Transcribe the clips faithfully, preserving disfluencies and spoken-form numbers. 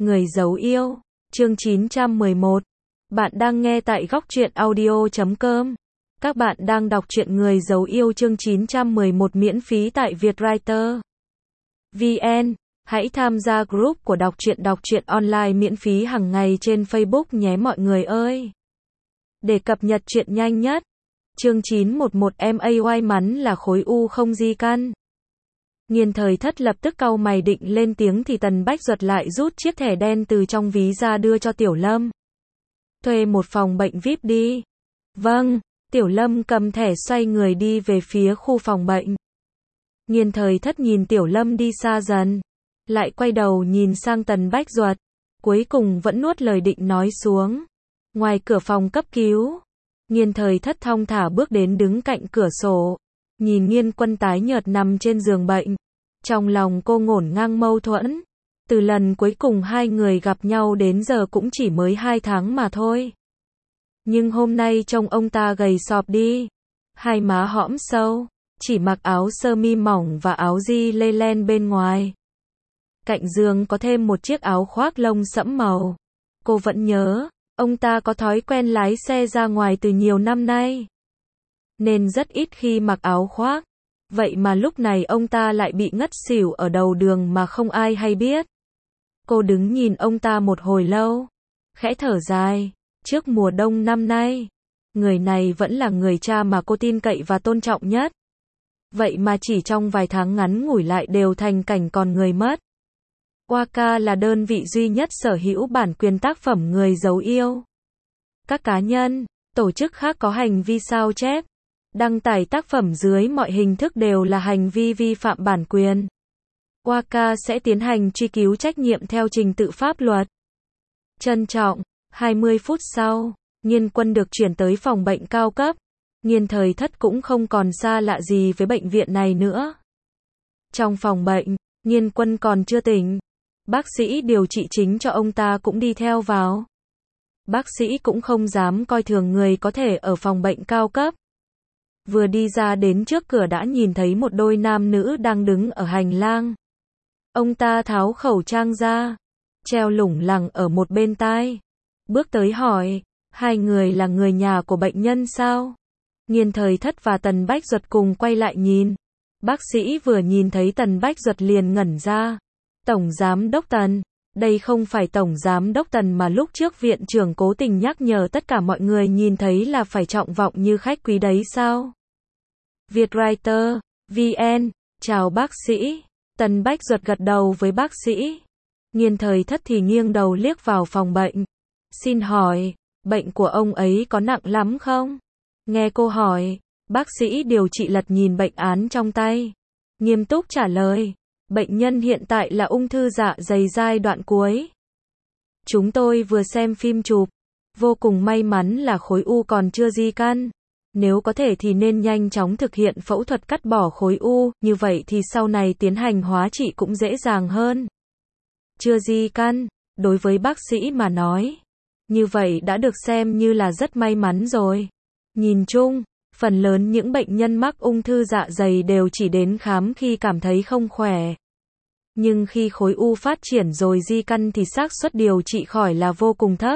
Người giấu yêu, chương chín trăm mười một. Bạn đang nghe tại góc truyện audio chấm com. Các bạn đang đọc truyện Người giấu yêu chương chín trăm mười một miễn phí tại Vietwriter vê en. Hãy tham gia group của đọc truyện đọc truyện online miễn phí hàng ngày trên Facebook nhé mọi người ơi. Để cập nhật truyện nhanh nhất. Chương chín trăm mười một em a may mắn là khối u không di căn. Nghiên Thời Thất lập tức cau mày định lên tiếng thì Tần Bách Duật lại rút chiếc thẻ đen từ trong ví ra đưa cho Tiểu Lâm. Thuê một phòng bệnh vi ai pi đi. Vâng, Tiểu Lâm cầm thẻ xoay người đi về phía khu phòng bệnh. Nghiên Thời Thất nhìn Tiểu Lâm đi xa dần, lại quay đầu nhìn sang Tần Bách Duật, cuối cùng vẫn nuốt lời định nói xuống. Ngoài cửa phòng cấp cứu, Nghiên Thời Thất thong thả bước đến đứng cạnh cửa sổ, nhìn Nghiên Quân tái nhợt nằm trên giường bệnh. Trong lòng cô ngổn ngang mâu thuẫn. Từ lần cuối cùng hai người gặp nhau đến giờ cũng chỉ mới hai tháng mà thôi. Nhưng hôm nay trông ông ta gầy sọp đi. Hai má hõm sâu, chỉ mặc áo sơ mi mỏng và áo di lê len bên ngoài. Cạnh giường có thêm một chiếc áo khoác lông sẫm màu. Cô vẫn nhớ, ông ta có thói quen lái xe ra ngoài từ nhiều năm nay, nên rất ít khi mặc áo khoác. Vậy mà lúc này ông ta lại bị ngất xỉu ở đầu đường mà không ai hay biết. Cô đứng nhìn ông ta một hồi lâu, khẽ thở dài. Trước mùa đông năm nay, người này vẫn là người cha mà cô tin cậy và tôn trọng nhất. Vậy mà chỉ trong vài tháng ngắn ngủi lại đều thành cảnh còn người mất. Waka là đơn vị duy nhất sở hữu bản quyền tác phẩm Người giấu yêu. Các cá nhân, tổ chức khác có hành vi sao chép, đăng tải tác phẩm dưới mọi hình thức đều là hành vi vi phạm bản quyền. Waka sẽ tiến hành truy cứu trách nhiệm theo trình tự pháp luật. Trân trọng. hai mươi phút sau, Nghiên Quân được chuyển tới phòng bệnh cao cấp. Nghiên Thời Thất cũng không còn xa lạ gì với bệnh viện này nữa. Trong phòng bệnh, Nghiên Quân còn chưa tỉnh. Bác sĩ điều trị chính cho ông ta cũng đi theo vào. Bác sĩ cũng không dám coi thường người có thể ở phòng bệnh cao cấp. Vừa đi ra đến trước cửa đã nhìn thấy một đôi nam nữ đang đứng ở hành lang. Ông ta tháo khẩu trang ra, treo lủng lẳng ở một bên tai. Bước tới hỏi, hai người là người nhà của bệnh nhân sao? Nghiên Thời Thất và Tần Bách Duật cùng quay lại nhìn. Bác sĩ vừa nhìn thấy Tần Bách Duật liền ngẩn ra. Tổng giám đốc Tần, đây không phải Tổng giám đốc Tần mà lúc trước viện trưởng cố tình nhắc nhở tất cả mọi người nhìn thấy là phải trọng vọng như khách quý đấy sao? Vietwriter vê en, chào bác sĩ. Tần Bách Duật gật đầu với bác sĩ. Nghiên Thời Thất thì nghiêng đầu liếc vào phòng bệnh. Xin hỏi, bệnh của ông ấy có nặng lắm không? Nghe cô hỏi, bác sĩ điều trị lật nhìn bệnh án trong tay, nghiêm túc trả lời. Bệnh nhân hiện tại là ung thư dạ dày giai đoạn cuối. Chúng tôi vừa xem phim chụp, vô cùng may mắn là khối u còn chưa di căn. Nếu có thể thì nên nhanh chóng thực hiện phẫu thuật cắt bỏ khối u, như vậy thì sau này tiến hành hóa trị cũng dễ dàng hơn. Chưa di căn, đối với bác sĩ mà nói, như vậy đã được xem như là rất may mắn rồi. Nhìn chung, phần lớn những bệnh nhân mắc ung thư dạ dày đều chỉ đến khám khi cảm thấy không khỏe. Nhưng khi khối u phát triển rồi di căn thì xác suất điều trị khỏi là vô cùng thấp.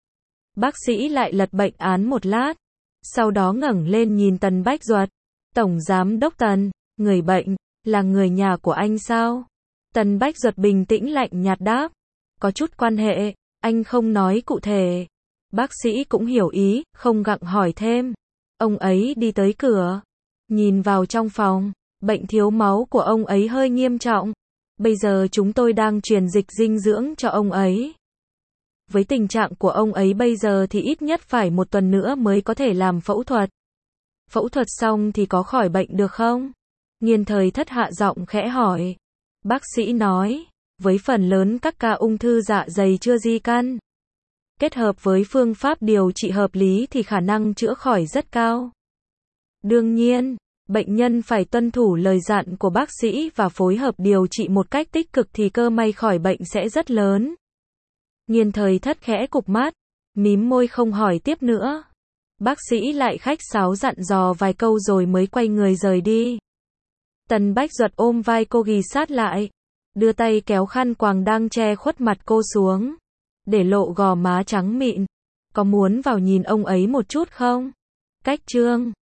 Bác sĩ lại lật bệnh án một lát, sau đó ngẩng lên nhìn Tần Bách Duật. Tổng giám đốc Tần, người bệnh, là người nhà của anh sao? Tần Bách Duật bình tĩnh lạnh nhạt đáp. Có chút quan hệ, anh không nói cụ thể. Bác sĩ cũng hiểu ý, không gặng hỏi thêm. Ông ấy đi tới cửa, nhìn vào trong phòng. Bệnh thiếu máu của ông ấy hơi nghiêm trọng. Bây giờ chúng tôi đang truyền dịch dinh dưỡng cho ông ấy. Với tình trạng của ông ấy bây giờ thì ít nhất phải một tuần nữa mới có thể làm phẫu thuật. Phẫu thuật xong thì có khỏi bệnh được không? Nghiên Thời Thất hạ giọng khẽ hỏi. Bác sĩ nói, với phần lớn các ca ung thư dạ dày chưa di căn, kết hợp với phương pháp điều trị hợp lý thì khả năng chữa khỏi rất cao. Đương nhiên, bệnh nhân phải tuân thủ lời dặn của bác sĩ và phối hợp điều trị một cách tích cực thì cơ may khỏi bệnh sẽ rất lớn. Nghiên Thời Thất khẽ cụp mắt, mím môi không hỏi tiếp nữa. Bác sĩ lại khách sáo dặn dò vài câu rồi mới quay người rời đi. Tần Bách Duật ôm vai cô ghì sát lại. đưa tay kéo khăn quàng đang che khuất mặt cô xuống, để lộ gò má trắng mịn. Có muốn vào nhìn ông ấy một chút không? Cách chương